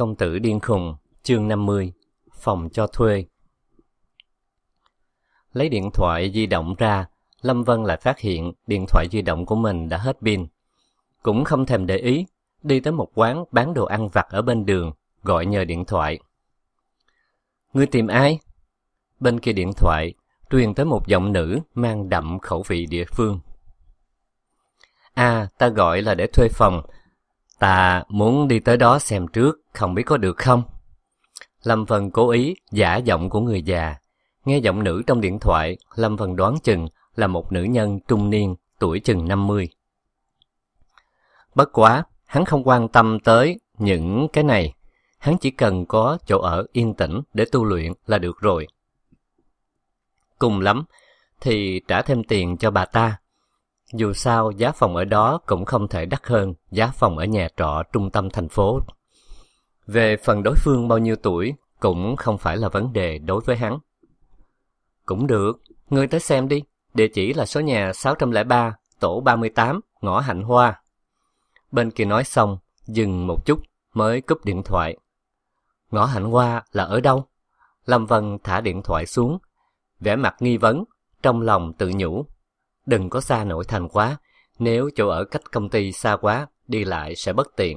Công tử điên khùng, chương 50, phòng cho thuê. Lấy điện thoại di động ra, Lâm Vân lại phát hiện điện thoại di động của mình đã hết pin. Cũng không thèm để ý, đi tới một quán bán đồ ăn vặt ở bên đường, gọi nhờ điện thoại. Ngươi tìm ai? Bên kia điện thoại, truyền tới một giọng nữ mang đậm khẩu vị địa phương. Ta gọi là để thuê phòng. Ta muốn đi tới đó xem trước, không biết có được không? Lâm Vân cố ý giả giọng của người già. Nghe giọng nữ trong điện thoại, Lâm Vân đoán chừng là một nữ nhân trung niên, tuổi chừng 50. Bất quá, hắn không quan tâm tới những cái này. Hắn chỉ cần có chỗ ở yên tĩnh để tu luyện là được rồi. Cùng lắm thì trả thêm tiền cho bà ta. Dù sao giá phòng ở đó cũng không thể đắt hơn giá phòng ở nhà trọ trung tâm thành phố. Về phần đối phương bao nhiêu tuổi cũng không phải là vấn đề đối với hắn. Cũng được, ngươi tới xem đi. Địa chỉ là số nhà 603, tổ 38, ngõ Hạnh Hoa. Bên kia nói xong, dừng một chút mới cúp điện thoại. Ngõ Hạnh Hoa là ở đâu? Lâm Vân thả điện thoại xuống, vẻ mặt nghi vấn, trong lòng tự nhủ. Đừng có xa nội thành quá, nếu chỗ ở cách công ty xa quá, đi lại sẽ bất tiện.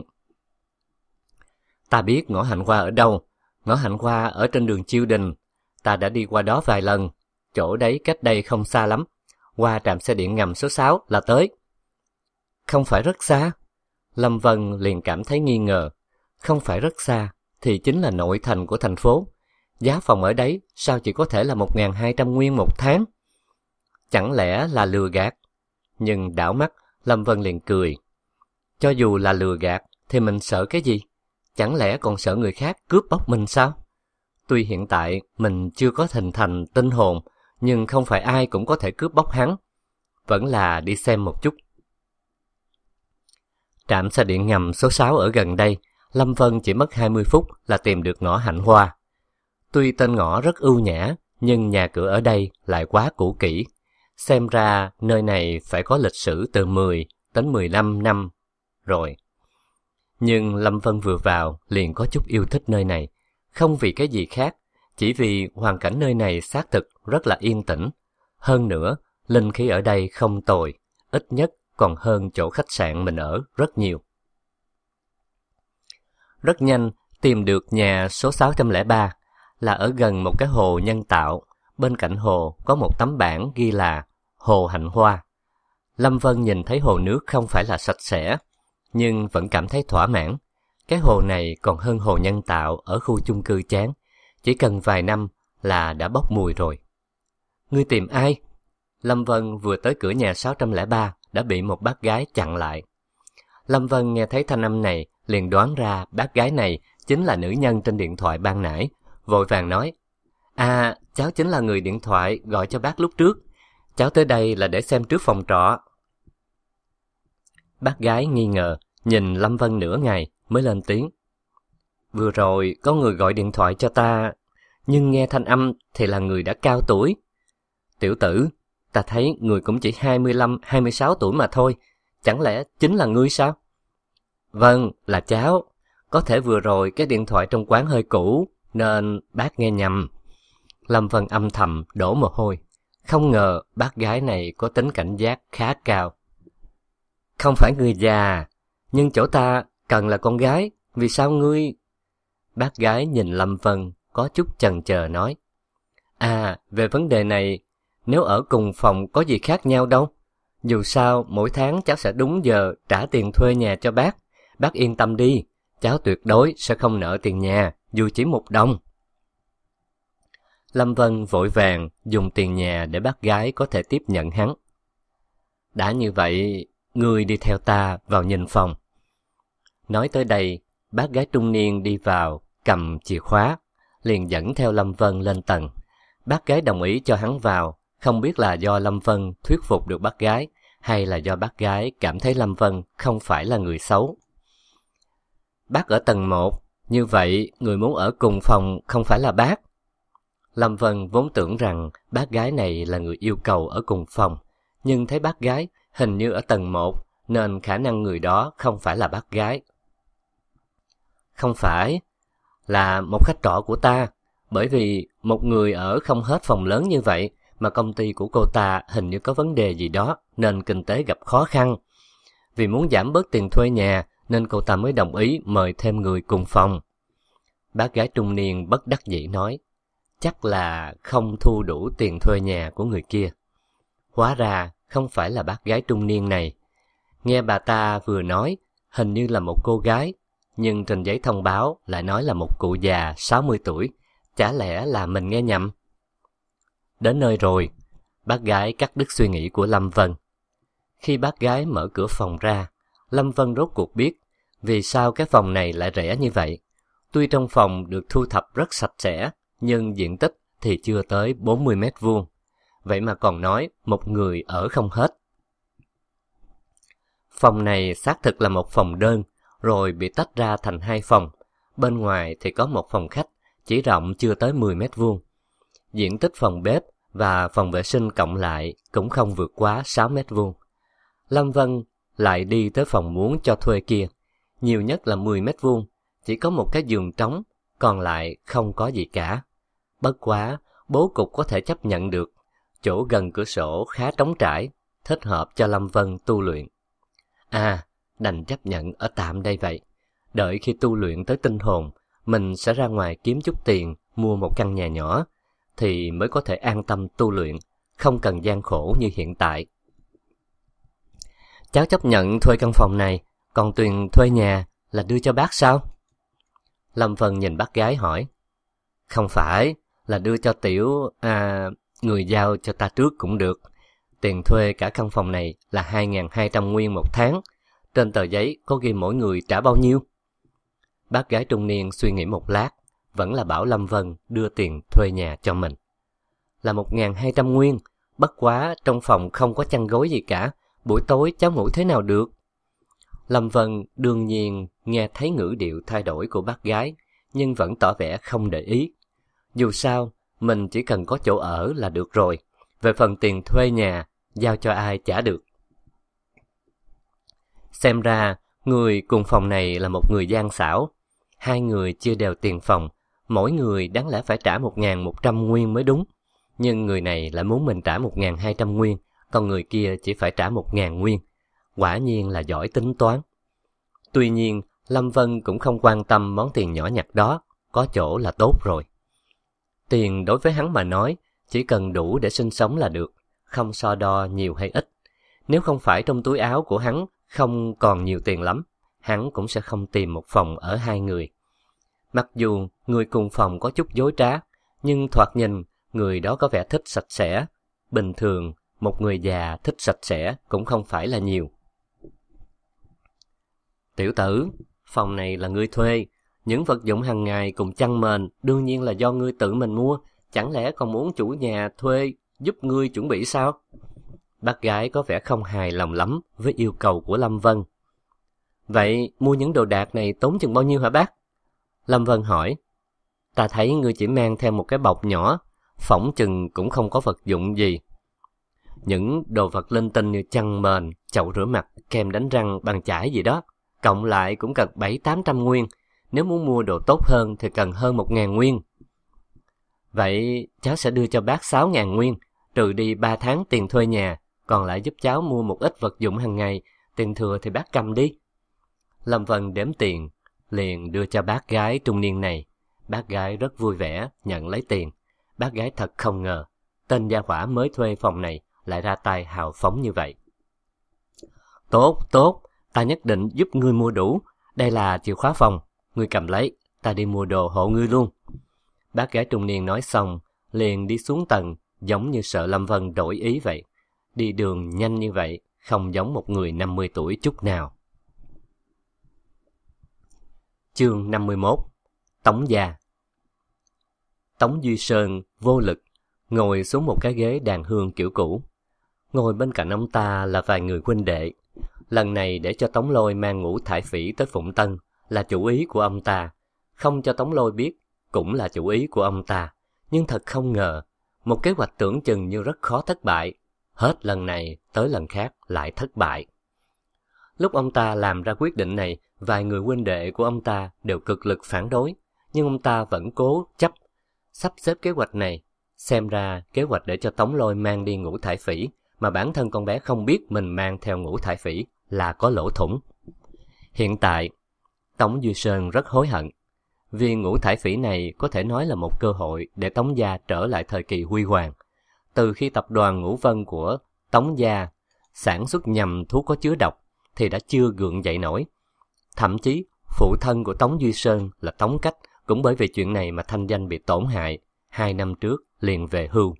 Ta biết ngõ Hạnh Hoa ở đâu. Ngõ Hạnh Hoa ở trên đường Chiêu Đình. Ta đã đi qua đó vài lần. Chỗ đấy cách đây không xa lắm. Qua trạm xe điện ngầm số 6 là tới. Không phải rất xa. Lâm Vân liền cảm thấy nghi ngờ. Không phải rất xa, thì chính là nội thành của thành phố. Giá phòng ở đấy sao chỉ có thể là 1.200 nguyên một tháng? Chẳng lẽ là lừa gạt? Nhưng đảo mắt, Lâm Vân liền cười. Cho dù là lừa gạt, thì mình sợ cái gì? Chẳng lẽ còn sợ người khác cướp bóc mình sao? Tuy hiện tại mình chưa có hình thành tinh hồn, nhưng không phải ai cũng có thể cướp bóc hắn. Vẫn là đi xem một chút. Trạm xe điện ngầm số 6 ở gần đây, Lâm Vân chỉ mất 20 phút là tìm được ngõ Hạnh Hoa. Tuy tên ngõ rất ưu nhã, nhưng nhà cửa ở đây lại quá cũ kỹ. Xem ra nơi này phải có lịch sử từ 10 đến 15 năm rồi. Nhưng Lâm Vân vừa vào liền có chút yêu thích nơi này. Không vì cái gì khác, chỉ vì hoàn cảnh nơi này xác thực rất là yên tĩnh. Hơn nữa, linh khí ở đây không tồi, ít nhất còn hơn chỗ khách sạn mình ở rất nhiều. Rất nhanh tìm được nhà số 603, là ở gần một cái hồ nhân tạo. Bên cạnh hồ có một tấm bảng ghi là Hồ Hạnh Hoa. Lâm Vân nhìn thấy hồ nước không phải là sạch sẽ, nhưng vẫn cảm thấy thỏa mãn. Cái hồ này còn hơn hồ nhân tạo ở khu chung cư chán. Chỉ cần vài năm là đã bốc mùi rồi. Ngươi tìm ai? Lâm Vân vừa tới cửa nhà 603 đã bị một bác gái chặn lại. Lâm Vân nghe thấy thanh âm này liền đoán ra bác gái này chính là nữ nhân trên điện thoại ban nãy, vội vàng nói: cháu chính là người điện thoại gọi cho bác lúc trước. Cháu tới đây là để xem trước phòng trọ. Bác gái nghi ngờ, nhìn Lâm Vân nửa ngày mới lên tiếng. Vừa rồi có người gọi điện thoại cho ta, nhưng nghe thanh âm thì là người đã cao tuổi. Tiểu tử, ta thấy người cũng chỉ 25-26 tuổi mà thôi, chẳng lẽ chính là ngươi sao? Vâng, là cháu. Có thể vừa rồi cái điện thoại trong quán hơi cũ, nên bác nghe nhầm. Lâm Vân âm thầm đổ mồ hôi. Không ngờ bác gái này có tính cảnh giác khá cao. Không phải người già, nhưng chỗ ta cần là con gái, vì sao ngươi... Bác gái nhìn Lâm Vân có chút chần chờ nói. Về vấn đề này, nếu ở cùng phòng có gì khác nhau đâu. Dù sao mỗi tháng cháu sẽ đúng giờ trả tiền thuê nhà cho bác. Bác yên tâm đi, cháu tuyệt đối sẽ không nợ tiền nhà, dù chỉ 1 đồng. Lâm Vân vội vàng dùng tiền nhà để bác gái có thể tiếp nhận hắn. Đã như vậy, ngươi đi theo ta vào nhìn phòng. Nói tới đây, bác gái trung niên đi vào, cầm chìa khóa, liền dẫn theo Lâm Vân lên tầng. Bác gái đồng ý cho hắn vào, không biết là do Lâm Vân thuyết phục được bác gái, hay là do bác gái cảm thấy Lâm Vân không phải là người xấu. Bác ở tầng 1, như vậy người muốn ở cùng phòng không phải là bác. Lâm Vân vốn tưởng rằng bác gái này là người yêu cầu ở cùng phòng, nhưng thấy bác gái hình như ở tầng 1, nên khả năng người đó không phải là bác gái. Không phải, là một khách trọ của ta, bởi vì một người ở không hết phòng lớn như vậy mà công ty của cô ta hình như có vấn đề gì đó nên kinh tế gặp khó khăn. Vì muốn giảm bớt tiền thuê nhà nên cô ta mới đồng ý mời thêm người cùng phòng. Bác gái trung niên bất đắc dĩ nói, chắc là không thu đủ tiền thuê nhà của người kia. Hóa ra không phải là bác gái trung niên này. Nghe bà ta vừa nói, hình như là một cô gái, nhưng trên giấy thông báo lại nói là một cụ già 60 tuổi. Chả lẽ là mình nghe nhầm? Đến nơi rồi, bác gái cắt đứt suy nghĩ của Lâm Vân. Khi bác gái mở cửa phòng ra, Lâm Vân rốt cuộc biết vì sao cái phòng này lại rẻ như vậy. Tuy trong phòng được thu thập rất sạch sẽ, nhưng diện tích thì chưa tới 40 mét vuông. Vậy mà còn nói một người ở không hết. Phòng này xác thực là một phòng đơn, rồi bị tách ra thành 2 phòng. Bên ngoài thì có một phòng khách, chỉ rộng chưa tới 10 mét vuông. Diện tích phòng bếp và phòng vệ sinh cộng lại cũng không vượt quá 6 mét vuông. Lâm Vân lại đi tới phòng muốn cho thuê kia, nhiều nhất là 10 mét vuông, chỉ có một cái giường trống, còn lại không có gì cả. Bất quá, bố cục có thể chấp nhận được, chỗ gần cửa sổ khá trống trải, thích hợp cho Lâm Vân tu luyện. Đành chấp nhận ở tạm đây vậy. Đợi khi tu luyện tới tinh hồn, mình sẽ ra ngoài kiếm chút tiền, mua một căn nhà nhỏ, thì mới có thể an tâm tu luyện, không cần gian khổ như hiện tại. Cháu chấp nhận thuê căn phòng này, còn tiền thuê nhà là đưa cho bác sao? Lâm Vân nhìn bác gái hỏi. Không phải, là đưa cho tiểu... người giao cho ta trước cũng được. Tiền thuê cả căn phòng này là 2.200 nguyên một tháng. Trên tờ giấy có ghi mỗi người trả bao nhiêu? Bác gái trung niên suy nghĩ một lát, vẫn là bảo Lâm Vân đưa tiền thuê nhà cho mình. Là 1.200 nguyên, bất quá trong phòng không có chăn gối gì cả, buổi tối cháu ngủ thế nào được? Lâm Vân đương nhiên nghe thấy ngữ điệu thay đổi của bác gái, nhưng vẫn tỏ vẻ không để ý. Dù sao, mình chỉ cần có chỗ ở là được rồi. Về phần tiền thuê nhà, giao cho ai trả được. Xem ra, người cùng phòng này là một người gian xảo. 2 người chia đều tiền phòng, mỗi người đáng lẽ phải trả 1.100 nguyên mới đúng. Nhưng người này lại muốn mình trả 1.200 nguyên, còn người kia chỉ phải trả 1.000 nguyên. Quả nhiên là giỏi tính toán. Tuy nhiên, Lâm Vân cũng không quan tâm món tiền nhỏ nhặt đó, có chỗ là tốt rồi. Tiền đối với hắn mà nói, chỉ cần đủ để sinh sống là được, không so đo nhiều hay ít. Nếu không phải trong túi áo của hắn không còn nhiều tiền lắm, hắn cũng sẽ không tìm một phòng ở 2 người. Mặc dù người cùng phòng có chút dối trá, nhưng thoạt nhìn người đó có vẻ thích sạch sẽ. Bình thường, một người già thích sạch sẽ cũng không phải là nhiều. Tiểu tử, phòng này là ngươi thuê. Những vật dụng hàng ngày cùng chăn mền đương nhiên là do ngươi tự mình mua. Chẳng lẽ còn muốn chủ nhà thuê giúp ngươi chuẩn bị sao? Bác gái có vẻ không hài lòng lắm với yêu cầu của Lâm Vân. Vậy mua những đồ đạc này tốn chừng bao nhiêu hả bác? Lâm Vân hỏi. Ta thấy ngươi chỉ mang theo một cái bọc nhỏ, phỏng chừng cũng không có vật dụng gì. Những đồ vật linh tinh như chăn mền, chậu rửa mặt, kem đánh răng, bàn chải gì đó, cộng lại cũng cần 700-800 nguyên. Nếu muốn mua đồ tốt hơn thì cần hơn 1.000 nguyên. Vậy cháu sẽ đưa cho bác 6.000 nguyên, trừ đi 3 tháng tiền thuê nhà, còn lại giúp cháu mua một ít vật dụng hàng ngày, tiền thừa thì bác cầm đi. Lâm Vân đếm tiền, liền đưa cho bác gái trung niên này. Bác gái rất vui vẻ nhận lấy tiền. Bác gái thật không ngờ, tên gia hỏa mới thuê phòng này lại ra tay hào phóng như vậy. Tốt, ta nhất định giúp ngươi mua đủ. Đây là chìa khóa phòng, ngươi cầm lấy, ta đi mua đồ hộ ngươi luôn. Bác gái trung niên nói xong, liền đi xuống tầng, giống như sợ Lâm Vân đổi ý vậy. Đi đường nhanh như vậy, không giống một người 50 tuổi chút nào. Chương 51. Tống gia. Tống Duy Sơn vô lực ngồi xuống một cái ghế đàn hương kiểu cũ. Ngồi bên cạnh ông ta là vài người huynh đệ. Lần này để cho Tống Lôi mang Ngũ Thải Phỉ tới Phụng Tân là chủ ý của ông ta. Không cho Tống Lôi biết cũng là chủ ý của ông ta. Nhưng thật không ngờ, một kế hoạch tưởng chừng như rất khó thất bại, hết lần này tới lần khác lại thất bại. Lúc ông ta làm ra quyết định này, vài người huynh đệ của ông ta đều cực lực phản đối, nhưng ông ta vẫn cố chấp sắp xếp kế hoạch này. Xem ra kế hoạch để cho Tống Lôi mang đi ngũ thải phỉ, mà bản thân con bé không biết mình mang theo ngũ thải phỉ là có lỗ thủng. Hiện tại, Tống Duy Sơn rất hối hận. Viên ngũ thải phỉ này có thể nói là một cơ hội để Tống gia trở lại thời kỳ huy hoàng. Từ khi tập đoàn Ngũ Vân của Tống gia sản xuất nhầm thuốc có chứa độc thì đã chưa gượng dậy nổi. Thậm chí, phụ thân của Tống Duy Sơn là Tống Cách cũng bởi vì chuyện này mà thanh danh bị tổn hại, 2 năm trước liền về hưu.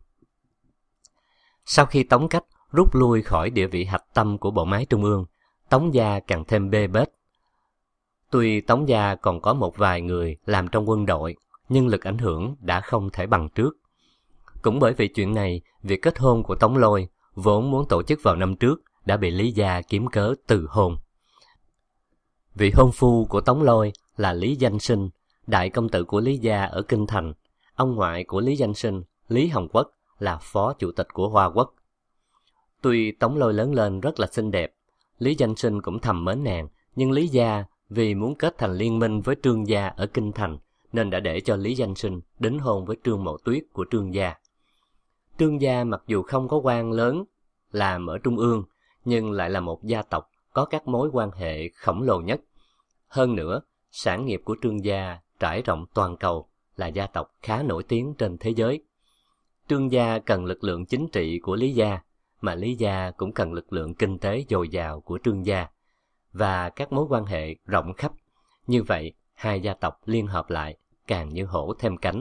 Sau khi Tống Cách rút lui khỏi địa vị hạch tâm của bộ máy trung ương, Tống gia càng thêm bê bết. Tuy Tống gia còn có một vài người làm trong quân đội, nhưng lực ảnh hưởng đã không thể bằng trước. Cũng bởi vì chuyện này, việc kết hôn của Tống Lôi vốn muốn tổ chức vào năm trước đã bị Lý gia kiếm cớ từ hôn. Vị hôn phu của Tống Lôi là Lý Danh Sinh, đại công tử của Lý gia ở Kinh Thành. Ông ngoại của Lý Danh Sinh, Lý Hồng Quốc, là phó chủ tịch của Hoa Quốc. Tuy Tống Lôi lớn lên rất là xinh đẹp, Lý Danh Sinh cũng thầm mến nàng, nhưng Lý gia vì muốn kết thành liên minh với Trương gia ở Kinh Thành nên đã để cho Lý Danh Sinh đính hôn với Trương Mộ Tuyết của Trương gia. Trương gia mặc dù không có quan lớn làm ở Trung ương, nhưng lại là một gia tộc có các mối quan hệ khổng lồ nhất. Hơn nữa, sản nghiệp của Trương gia trải rộng toàn cầu, là gia tộc khá nổi tiếng trên thế giới. Trương gia cần lực lượng chính trị của Lý gia, mà Lý gia cũng cần lực lượng kinh tế dồi dào của Trương gia, và các mối quan hệ rộng khắp. Như vậy, hai gia tộc liên hợp lại, càng như hổ thêm cánh.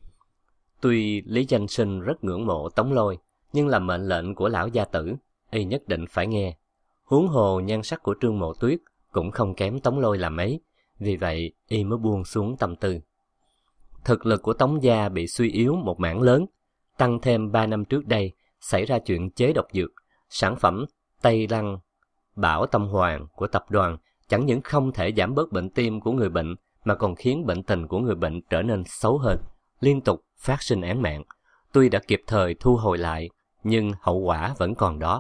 Tuy Lý Danh Sinh rất ngưỡng mộ Tống Lôi, nhưng là mệnh lệnh của lão gia tử, y nhất định phải nghe. Huống hồ nhan sắc của Trương Mộ Tuyết cũng không kém Tống Lôi là mấy, vì vậy y mới buông xuống tâm tư. Thực lực của Tống gia bị suy yếu một mảng lớn, tăng thêm 3 năm trước đây xảy ra chuyện chế độc dược, sản phẩm Tây Lăng Bảo Tâm Hoàng của tập đoàn chẳng những không thể giảm bớt bệnh tim của người bệnh mà còn khiến bệnh tình của người bệnh trở nên xấu hơn, liên tục phát sinh án mạng. Tuy đã kịp thời thu hồi lại, nhưng hậu quả vẫn còn đó.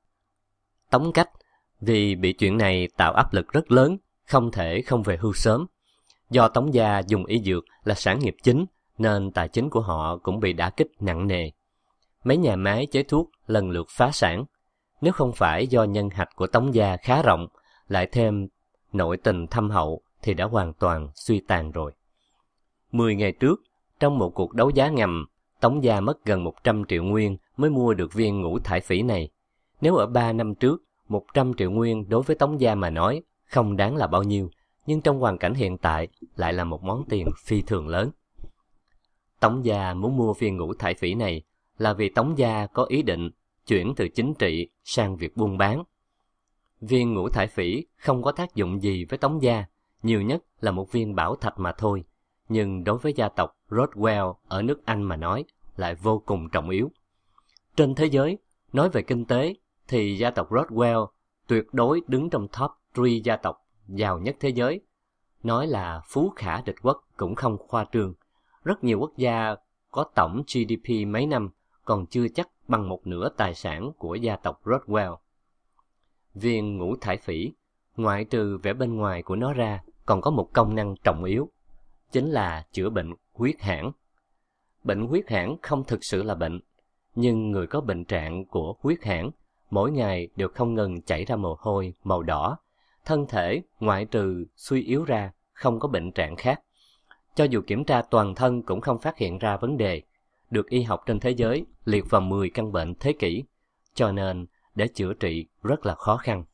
Tống Cách vì bị chuyện này tạo áp lực rất lớn, không thể không về hưu sớm. Do Tống gia dùng y dược là sản nghiệp chính, nên tài chính của họ cũng bị đả kích nặng nề. Mấy nhà máy chế thuốc lần lượt phá sản. Nếu không phải do nhân hạch của Tống gia khá rộng, lại thêm nội tình thâm hậu thì đã hoàn toàn suy tàn rồi. 10 ngày trước, trong một cuộc đấu giá ngầm, Tống gia mất gần 100 triệu nguyên mới mua được viên ngũ thải phỉ này. Nếu ở 3 năm trước, 100 triệu nguyên đối với Tống gia mà nói không đáng là bao nhiêu, nhưng trong hoàn cảnh hiện tại lại là một món tiền phi thường lớn. Tống gia muốn mua viên ngũ thải phỉ này là vì Tống gia có ý định chuyển từ chính trị sang việc buôn bán. Viên ngũ thải phỉ không có tác dụng gì với Tống gia, nhiều nhất là một viên bảo thạch mà thôi, nhưng đối với gia tộc Rothwell ở nước Anh mà nói lại vô cùng trọng yếu. Trên thế giới, nói về kinh tế thì gia tộc Rothwell tuyệt đối đứng trong top 3 gia tộc giàu nhất thế giới. Nói là phú khả địch quốc cũng không khoa trương. Rất nhiều quốc gia có tổng GDP mấy năm còn chưa chắc bằng một nửa tài sản của gia tộc Rothwell. Viên ngũ thải phỉ, ngoại trừ vẻ bên ngoài của nó ra, còn có một công năng trọng yếu, chính là chữa bệnh huyết hãn. Bệnh huyết hãn không thực sự là bệnh, nhưng người có bệnh trạng của huyết hãn mỗi ngày đều không ngừng chảy ra mồ hôi màu đỏ. Thân thể ngoại trừ suy yếu ra, không có bệnh trạng khác. Cho dù kiểm tra toàn thân cũng không phát hiện ra vấn đề, được y học trên thế giới liệt vào 10 căn bệnh thế kỷ, cho nên để chữa trị rất là khó khăn.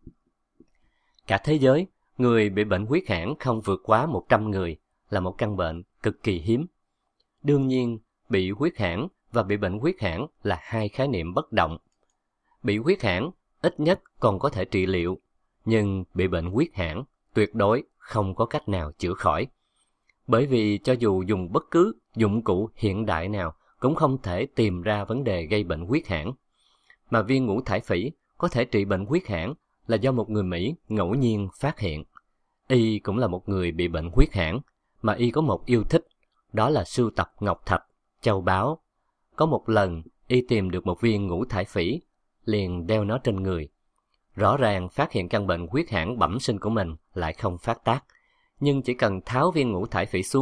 Cả thế giới, người bị bệnh huyết hãn không vượt quá 100 người, là một căn bệnh cực kỳ hiếm. Đương nhiên, bị huyết hãn và bị bệnh huyết hãn là hai khái niệm bất động. Bị huyết hãn ít nhất còn có thể trị liệu, nhưng bị bệnh huyết hãn tuyệt đối không có cách nào chữa khỏi. Bởi vì cho dù dùng bất cứ dụng cụ hiện đại nào cũng không thể tìm ra vấn đề gây bệnh huyết hãn. Mà viên ngũ thải phỉ có thể trị bệnh huyết hãn là do một người Mỹ ngẫu nhiên phát hiện. Y cũng là một người bị bệnh huyết hãn, mà y có một yêu thích, đó là sưu tập ngọc thạch, châu báu. Có một lần, y tìm được một viên ngũ thải phỉ, liền đeo nó trên người. Rõ ràng phát hiện căn bệnh huyết hãn bẩm sinh của mình lại không phát tác, nhưng chỉ cần tháo viên ngũ thải phỉ xuống,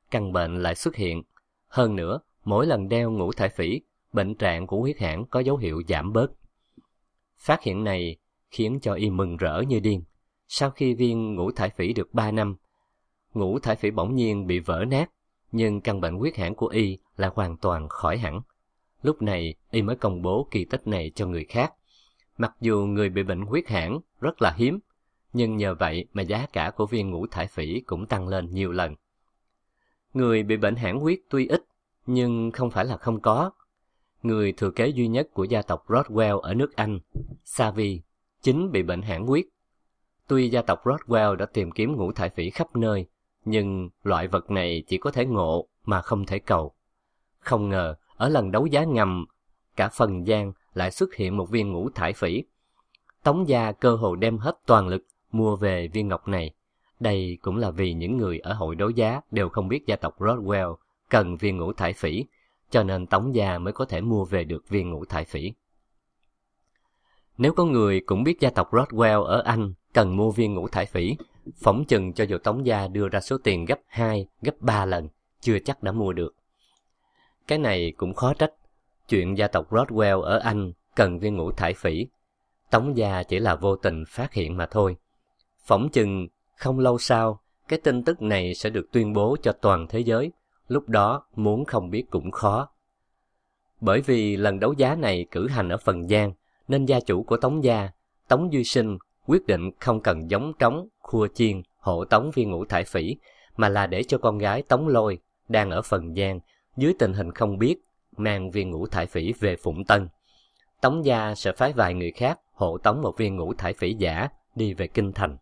căn bệnh lại xuất hiện. Hơn nữa, mỗi lần đeo ngũ thải phỉ, bệnh trạng của huyết hãn có dấu hiệu giảm bớt. Phát hiện này khiến cho y mừng rỡ như điên. Sau khi viên ngũ thải phỉ được 3 năm, ngũ thải phỉ bỗng nhiên bị vỡ nát, nhưng căn bệnh huyết hãn của y là hoàn toàn khỏi hẳn. Lúc này, y mới công bố kỳ tích này cho người khác. Mặc dù người bị bệnh huyết hãn rất là hiếm, nhưng nhờ vậy mà giá cả của viên ngũ thải phỉ cũng tăng lên nhiều lần. Người bị bệnh hãn huyết tuy ít, nhưng không phải là không có. Người thừa kế duy nhất của gia tộc Rothwell ở nước Anh, Savy, chính bị bệnh hãn huyết. Tuy gia tộc Rothwell đã tìm kiếm ngũ thải phỉ khắp nơi, nhưng loại vật này chỉ có thể ngộ mà không thể cầu. Không ngờ, ở lần đấu giá ngầm, cả Phần Giang lại xuất hiện một viên ngũ thải phỉ. Tống gia cơ hồ đem hết toàn lực mua về viên ngọc này. Đây cũng là vì những người ở hội đấu giá đều không biết gia tộc Rothwell cần viên ngũ thải phỉ, cho nên Tống gia mới có thể mua về được viên ngũ thải phỉ. Nếu có người cũng biết gia tộc Rothwell ở Anh cần mua viên ngũ thải phỉ, phỏng chừng cho dù Tống gia đưa ra số tiền gấp 2, gấp 3 lần, chưa chắc đã mua được. Cái này cũng khó trách. Chuyện gia tộc Rothwell ở Anh cần viên ngũ thải phỉ, Tống gia chỉ là vô tình phát hiện mà thôi. Phỏng chừng không lâu sau, cái tin tức này sẽ được tuyên bố cho toàn thế giới, lúc đó muốn không biết cũng khó. Bởi vì lần đấu giá này cử hành ở Phần Giang, nên gia chủ của Tống gia, Tống Duy Sinh, quyết định không cần gióng trống, khua chiên, hộ tống viên ngũ thải phỉ, mà là để cho con gái Tống Lôi, đang ở Phần Giang, dưới tình hình không biết, mang viên ngũ thải phỉ về Phụng Tân. Tống gia sẽ phái vài người khác hộ tống một viên ngũ thải phỉ giả đi về Kinh Thành.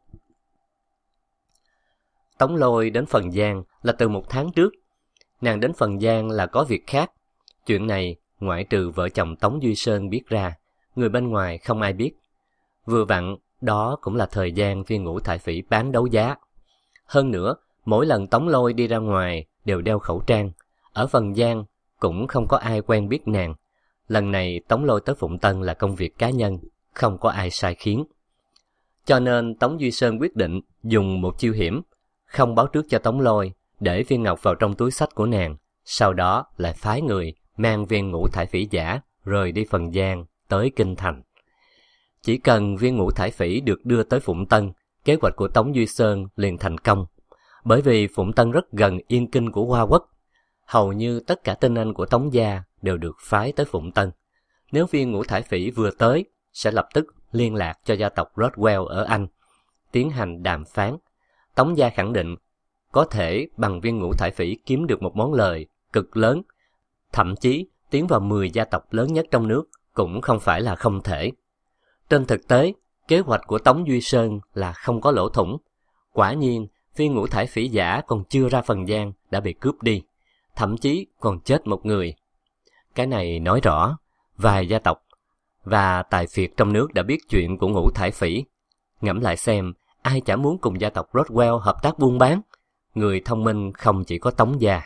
Tống Lôi đến Phần Giang là từ 1 tháng trước. Nàng đến Phần Giang là có việc khác. Chuyện này, ngoại trừ vợ chồng Tống Duy Sơn biết ra, người bên ngoài không ai biết. Vừa vặn, đó cũng là thời gian viên ngũ thải phỉ bán đấu giá. Hơn nữa, mỗi lần Tống Lôi đi ra ngoài đều đeo khẩu trang. Ở Phần Giang cũng không có ai quen biết nàng. Lần này Tống Lôi tới Phụng Tân là công việc cá nhân, không có ai sai khiến. Cho nên Tống Duy Sơn quyết định dùng một chiêu hiểm, không báo trước cho Tống Lôi, để viên ngọc vào trong túi xách của nàng, sau đó lại phái người mang viên ngũ thải phỉ giả rời đi Phần Giang tới Kinh Thành. Chỉ cần viên ngũ thải phỉ được đưa tới Phụng Tân, kế hoạch của Tống Duy Sơn liền thành công. Bởi vì Phụng Tân rất gần Yên Kinh của Hoa Quốc, hầu như tất cả tinh anh của Tống gia đều được phái tới Phụng Tân. Nếu viên ngũ thải phỉ vừa tới, sẽ lập tức liên lạc cho gia tộc Rothwell ở Anh, tiến hành đàm phán. Tống gia khẳng định có thể bằng viên ngũ thải phỉ kiếm được một món lời cực lớn, thậm chí tiến vào 10 gia tộc lớn nhất trong nước cũng không phải là không thể. Trên thực tế, kế hoạch của Tống Duy Sơn là không có lỗ thủng. Quả nhiên, viên ngũ thải phỉ giả còn chưa ra Phần Giang đã bị cướp đi, thậm chí còn chết một người. Cái này nói rõ, vài gia tộc và tài phiệt trong nước đã biết chuyện của ngũ thải phỉ. Ngẫm lại xem, ai chả muốn cùng gia tộc Rothwell hợp tác buôn bán. Người thông minh không chỉ có Tống gia.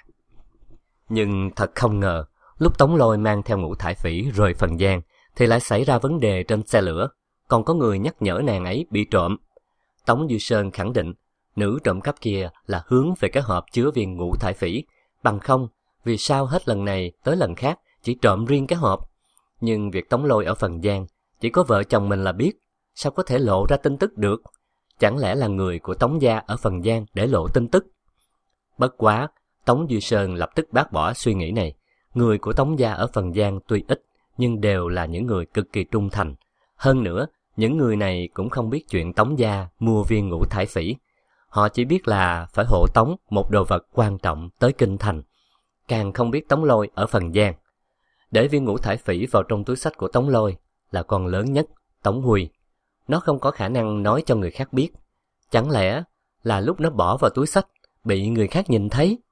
Nhưng thật không ngờ, lúc Tống Lôi mang theo ngũ thải phỉ rời Phần Giang, thì lại xảy ra vấn đề trên xe lửa, còn có người nhắc nhở nàng ấy bị trộm. Tống Duy Sơn khẳng định, nữ trộm cắp kia là hướng về cái hộp chứa viên ngũ thải phỉ, bằng không, vì sao hết lần này tới lần khác chỉ trộm riêng cái hộp. Nhưng việc Tống Lôi ở Phần Giang, chỉ có vợ chồng mình là biết, sao có thể lộ ra tin tức được? Chẳng lẽ là người của Tống gia ở Phần Giang để lộ tin tức? Bất quá, Tống Duy Sơn lập tức bác bỏ suy nghĩ này. Người của Tống gia ở Phần Giang tuy ít, nhưng đều là những người cực kỳ trung thành. Hơn nữa, những người này cũng không biết chuyện Tống gia mua viên ngũ thải phỉ. Họ chỉ biết là phải hộ tống một đồ vật quan trọng tới Kinh Thành. Càng không biết Tống Lôi ở Phần Giang. Để viên ngũ thải phỉ vào trong túi xách của Tống Lôi là con lớn nhất, Tống Huy. Nó không có khả năng nói cho người khác biết. Chẳng lẽ là lúc nó bỏ vào túi xách bị người khác nhìn thấy?